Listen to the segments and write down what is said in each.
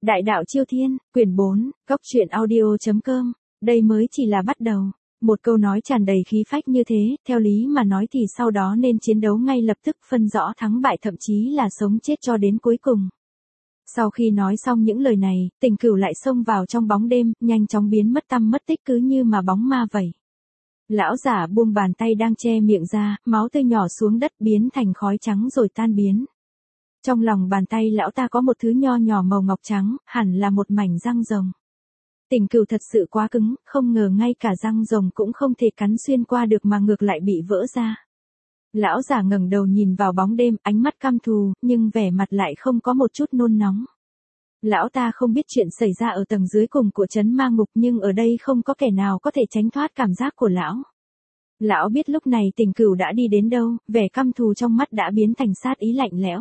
Đại đạo Chiêu Thiên, quyển 4, Cốc truyện audio.com, đây mới chỉ là bắt đầu. Một câu nói tràn đầy khí phách như thế, theo lý mà nói thì sau đó nên chiến đấu ngay lập tức, phân rõ thắng bại, thậm chí là sống chết cho đến cuối cùng. Sau khi nói xong những lời này, Tình Cửu lại xông vào trong bóng đêm, nhanh chóng biến mất tăm mất tích cứ như mà bóng ma vậy. Lão giả buông bàn tay đang che miệng ra, máu tươi nhỏ xuống đất biến thành khói trắng rồi tan biến. Trong lòng bàn tay lão ta có một thứ nho nhỏ màu ngọc trắng, hẳn là một mảnh răng rồng. Tình Cửu thật sự quá cứng, không ngờ ngay cả răng rồng cũng không thể cắn xuyên qua được mà ngược lại bị vỡ ra. Lão giả ngẩng đầu nhìn vào bóng đêm, ánh mắt căm thù, nhưng vẻ mặt lại không có một chút nôn nóng. Lão ta không biết chuyện xảy ra ở tầng dưới cùng của trấn ma ngục, nhưng ở đây không có kẻ nào có thể tránh thoát cảm giác của lão. Lão biết lúc này Tình Cửu đã đi đến đâu, vẻ căm thù trong mắt đã biến thành sát ý lạnh lẽo.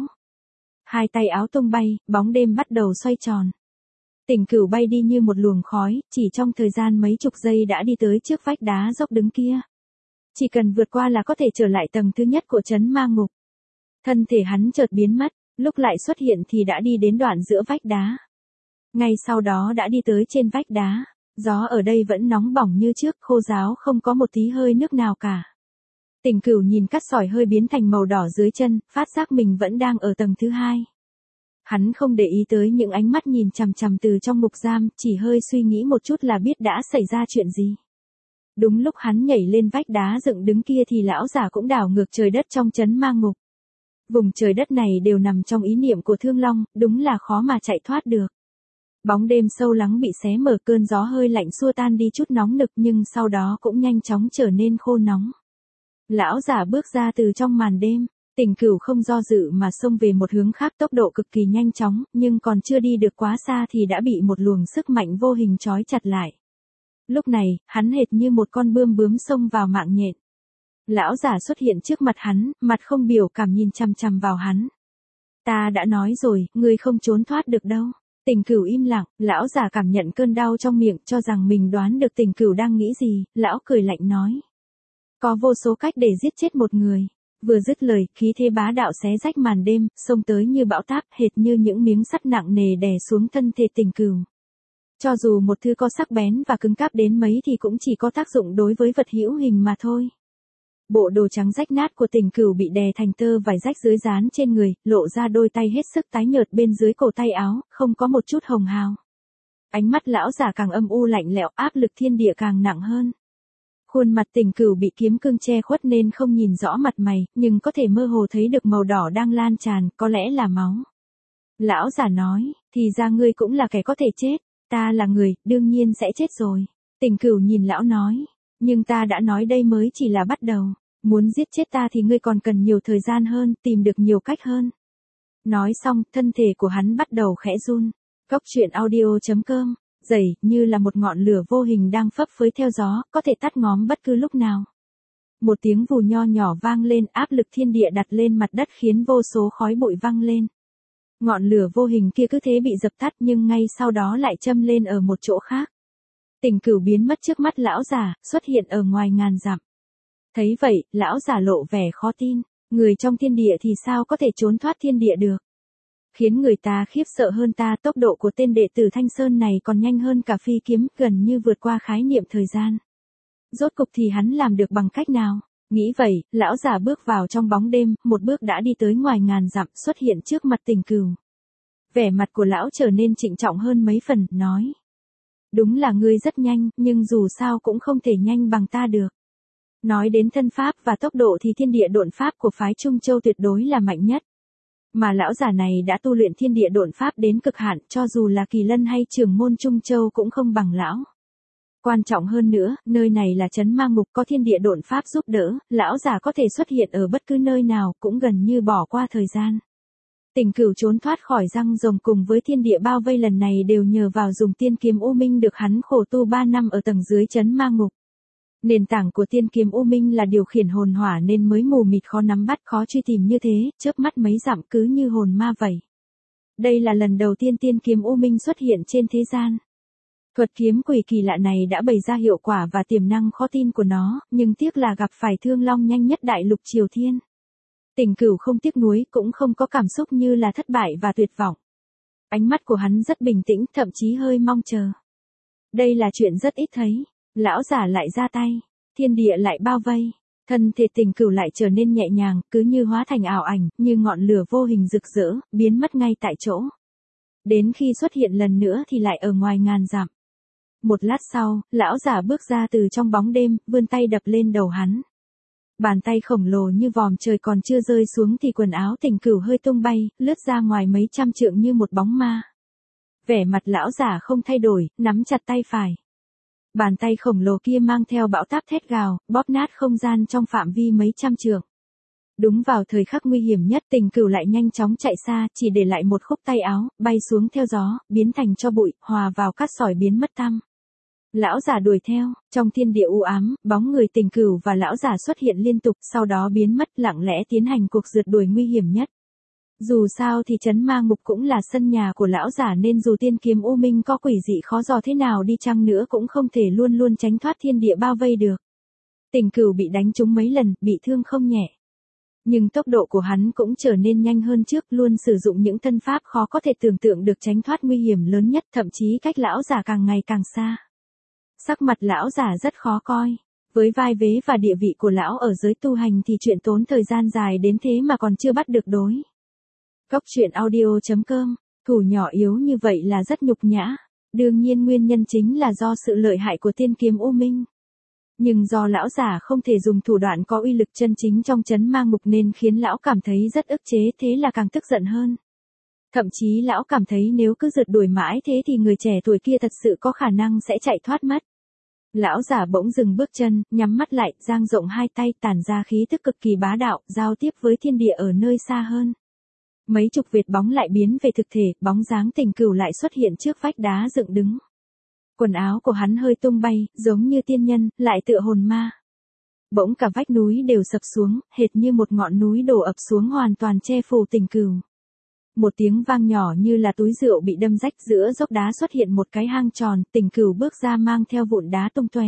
Hai tay áo tung bay, bóng đêm bắt đầu xoay tròn. Tình Cửu bay đi như một luồng khói, chỉ trong thời gian mấy chục giây đã đi tới trước vách đá dốc đứng kia. Chỉ cần vượt qua là có thể trở lại tầng thứ nhất của trấn ma ngục. Thân thể hắn chợt biến mất, lúc lại xuất hiện thì đã đi đến đoạn giữa vách đá. Ngay sau đó đã đi tới trên vách đá. Gió ở đây vẫn nóng bỏng như trước, khô ráo, không có một tí hơi nước nào cả. Tình Cửu nhìn cát sỏi hơi biến thành màu đỏ dưới chân, phát giác mình vẫn đang ở tầng thứ hai. Hắn không để ý tới những ánh mắt nhìn chằm chằm từ trong ngục giam, chỉ hơi suy nghĩ một chút là biết đã xảy ra chuyện gì. Đúng lúc hắn nhảy lên vách đá dựng đứng kia thì lão giả cũng đảo ngược trời đất trong trấn ma ngục. Vùng trời đất này đều nằm trong ý niệm của Thương Long, đúng là khó mà chạy thoát được. Bóng đêm sâu lắng bị xé mở, cơn gió hơi lạnh xua tan đi chút nóng nực nhưng sau đó cũng nhanh chóng trở nên khô nóng. Lão giả bước ra từ trong màn đêm, Tình Cửu không do dự mà xông về một hướng khác, tốc độ cực kỳ nhanh chóng, nhưng còn chưa đi được quá xa thì đã bị một luồng sức mạnh vô hình trói chặt lại. Lúc này, hắn hệt như một con bướm xông vào mạng nhện. Lão giả xuất hiện trước mặt hắn, mặt không biểu cảm nhìn chằm chằm vào hắn. Ta đã nói rồi, ngươi không trốn thoát được đâu. Tình Cửu im lặng, lão giả cảm nhận cơn đau trong miệng, cho rằng mình đoán được Tình Cửu đang nghĩ gì, lão cười lạnh nói. Có vô số cách để giết chết một người. Vừa dứt lời, khí thế bá đạo xé rách màn đêm, xông tới như bão táp, hệt như những miếng sắt nặng nề đè xuống thân thể Tình Cửu. Cho dù một thứ có sắc bén và cứng cáp đến mấy thì cũng chỉ có tác dụng đối với vật hữu hình mà thôi. Bộ đồ trắng rách nát của Tình Cửu bị đè thành tơ vải rách dưới dán trên người, lộ ra đôi tay hết sức tái nhợt bên dưới cổ tay áo, không có một chút hồng hào. Ánh mắt lão giả càng âm u lạnh lẽo, áp lực thiên địa càng nặng hơn. Khuôn mặt Tình Cửu bị kiếm cương che khuất nên không nhìn rõ mặt mày, nhưng có thể mơ hồ thấy được màu đỏ đang lan tràn, có lẽ là máu. Lão giả nói, thì ra ngươi cũng là kẻ có thể chết, ta là người, đương nhiên sẽ chết rồi. Tình Cửu nhìn lão nói, nhưng ta đã nói đây mới chỉ là bắt đầu, muốn giết chết ta thì ngươi còn cần nhiều thời gian hơn, tìm được nhiều cách hơn. Nói xong, thân thể của hắn bắt đầu khẽ run. Cốc truyện audio.com, dày, như là một ngọn lửa vô hình đang phấp phới theo gió, có thể tắt ngóm bất cứ lúc nào. Một tiếng vù nho nhỏ vang lên, áp lực thiên địa đặt lên mặt đất khiến vô số khói bụi văng lên. Ngọn lửa vô hình kia cứ thế bị dập tắt nhưng ngay sau đó lại châm lên ở một chỗ khác. Tình Cửu biến mất trước mắt lão giả, xuất hiện ở ngoài ngàn dặm. Thấy vậy, lão giả lộ vẻ khó tin, người trong thiên địa thì sao có thể trốn thoát thiên địa được. Khiến người ta khiếp sợ hơn ta, tốc độ của tên đệ tử Thanh Sơn này còn nhanh hơn cả phi kiếm, gần như vượt qua khái niệm thời gian. Rốt cục thì hắn làm được bằng cách nào? Nghĩ vậy, lão giả bước vào trong bóng đêm, một bước đã đi tới ngoài ngàn dặm, xuất hiện trước mặt Tình Cửu. Vẻ mặt của lão trở nên trịnh trọng hơn mấy phần, nói. Đúng là ngươi rất nhanh, nhưng dù sao cũng không thể nhanh bằng ta được. Nói đến thân pháp và tốc độ thì thiên địa độn pháp của phái Trung Châu tuyệt đối là mạnh nhất. Mà lão giả này đã tu luyện thiên địa độn pháp đến cực hạn, cho dù là Kỳ Lân hay trưởng môn Trung Châu cũng không bằng lão. Quan trọng hơn nữa, nơi này là trấn ma ngục, có thiên địa độn pháp giúp đỡ, lão giả có thể xuất hiện ở bất cứ nơi nào, cũng gần như bỏ qua thời gian. Tình Cửu trốn thoát khỏi răng rồng cùng với thiên địa bao vây lần này đều nhờ vào dùng tiên kiếm U Minh được hắn khổ tu 3 năm ở tầng dưới trấn ma ngục. Nền tảng của tiên kiếm U Minh là điều khiển hồn hỏa nên mới mù mịt khó nắm bắt, khó truy tìm như thế, chớp mắt mấy dặm cứ như hồn ma vậy. Đây là lần đầu tiên tiên kiếm U Minh xuất hiện trên thế gian. Thuật kiếm quỷ kỳ lạ này đã bày ra hiệu quả và tiềm năng khó tin của nó, nhưng tiếc là gặp phải Thương Long nhanh nhất đại lục Triều Thiên. Tình Cửu không tiếc nuối, cũng không có cảm xúc như là thất bại và tuyệt vọng. Ánh mắt của hắn rất bình tĩnh, thậm chí hơi mong chờ. Đây là chuyện rất ít thấy. Lão giả lại ra tay. Thiên địa lại bao vây. Thân thể Tình Cửu lại trở nên nhẹ nhàng, cứ như hóa thành ảo ảnh, như ngọn lửa vô hình rực rỡ, biến mất ngay tại chỗ. Đến khi xuất hiện lần nữa thì lại ở ngoài ngàn dặm. Một lát sau, lão giả bước ra từ trong bóng đêm, vươn tay đập lên đầu hắn. Bàn tay khổng lồ như vòm trời còn chưa rơi xuống thì quần áo Tình Cửu hơi tung bay, lướt ra ngoài mấy trăm trượng như một bóng ma. Vẻ mặt lão giả không thay đổi, nắm chặt tay phải. Bàn tay khổng lồ kia mang theo bão táp thét gào, bóp nát không gian trong phạm vi mấy trăm trượng. Đúng vào thời khắc nguy hiểm nhất, Tình Cửu lại nhanh chóng chạy xa, chỉ để lại một khúc tay áo, bay xuống theo gió, biến thành tro bụi, hòa vào cát sỏi biến mất tăm. Lão giả đuổi theo, trong thiên địa u ám, bóng người Tình Cửu và lão giả xuất hiện liên tục, sau đó biến mất, lặng lẽ tiến hành cuộc rượt đuổi nguy hiểm nhất. Dù sao thì trấn ma ngục cũng là sân nhà của lão giả nên dù tiên kiếm u minh có quỷ dị khó dò thế nào đi chăng nữa cũng không thể luôn luôn tránh thoát thiên địa bao vây được. Tình Cửu bị đánh trúng mấy lần, bị thương không nhẹ. Nhưng tốc độ của hắn cũng trở nên nhanh hơn trước, luôn sử dụng những thân pháp khó có thể tưởng tượng được tránh thoát nguy hiểm lớn nhất, thậm chí cách lão giả càng ngày càng xa. Sắc mặt lão giả rất khó coi. Với vai vế và địa vị của lão ở giới tu hành thì chuyện tốn thời gian dài đến thế mà còn chưa bắt được đối. Cốc truyện audio.com, thủ nhỏ yếu như vậy là rất nhục nhã. Đương nhiên nguyên nhân chính là do sự lợi hại của tiên kiếm u minh. Nhưng do lão giả không thể dùng thủ đoạn có uy lực chân chính trong trấn ma ngục nên khiến lão cảm thấy rất ức chế, thế là càng tức giận hơn. Thậm chí lão cảm thấy nếu cứ rượt đuổi mãi thế thì người trẻ tuổi kia thật sự có khả năng sẽ chạy thoát mất. Lão giả bỗng dừng bước chân, nhắm mắt lại, dang rộng hai tay, tản ra khí tức cực kỳ bá đạo, giao tiếp với thiên địa ở nơi xa hơn. Mấy chục vệt bóng lại biến về thực thể, bóng dáng Tình Cửu lại xuất hiện trước vách đá dựng đứng. Quần áo của hắn hơi tung bay, giống như tiên nhân, lại tựa hồn ma. Bỗng cả vách núi đều sập xuống, hệt như một ngọn núi đổ ập xuống hoàn toàn che phủ Tình Cửu. Một tiếng vang nhỏ như là túi rượu bị đâm rách, giữa dốc đá xuất hiện một cái hang tròn, Tình Cửu bước ra mang theo vụn đá tung tóe.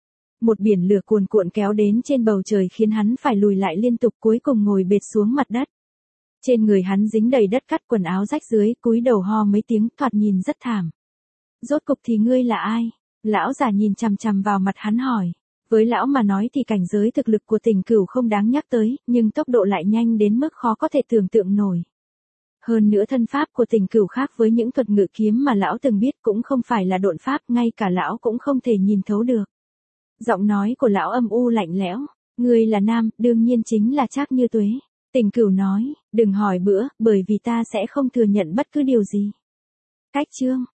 Một biển lửa cuồn cuộn kéo đến trên bầu trời khiến hắn phải lùi lại liên tục, cuối cùng ngồi bệt xuống mặt đất. Trên người hắn dính đầy đất cát, quần áo rách dưới, cúi đầu ho mấy tiếng, thoạt nhìn rất thảm. Rốt cục thì ngươi là ai? Lão già nhìn chằm chằm vào mặt hắn hỏi. Với lão mà nói thì cảnh giới thực lực của Tình Cửu không đáng nhắc tới, nhưng tốc độ lại nhanh đến mức khó có thể tưởng tượng nổi. Hơn nữa thân pháp của Tình Cửu khác với những thuật ngự kiếm mà lão từng biết, cũng không phải là độn pháp, ngay cả lão cũng không thể nhìn thấu được. Giọng nói của lão âm u lạnh lẽo. Ngươi là nam, đương nhiên chính là Trác Như Tuế. Tình Cửu nói, đừng hỏi bữa, bởi vì ta sẽ không thừa nhận bất cứ điều gì. Cách chương.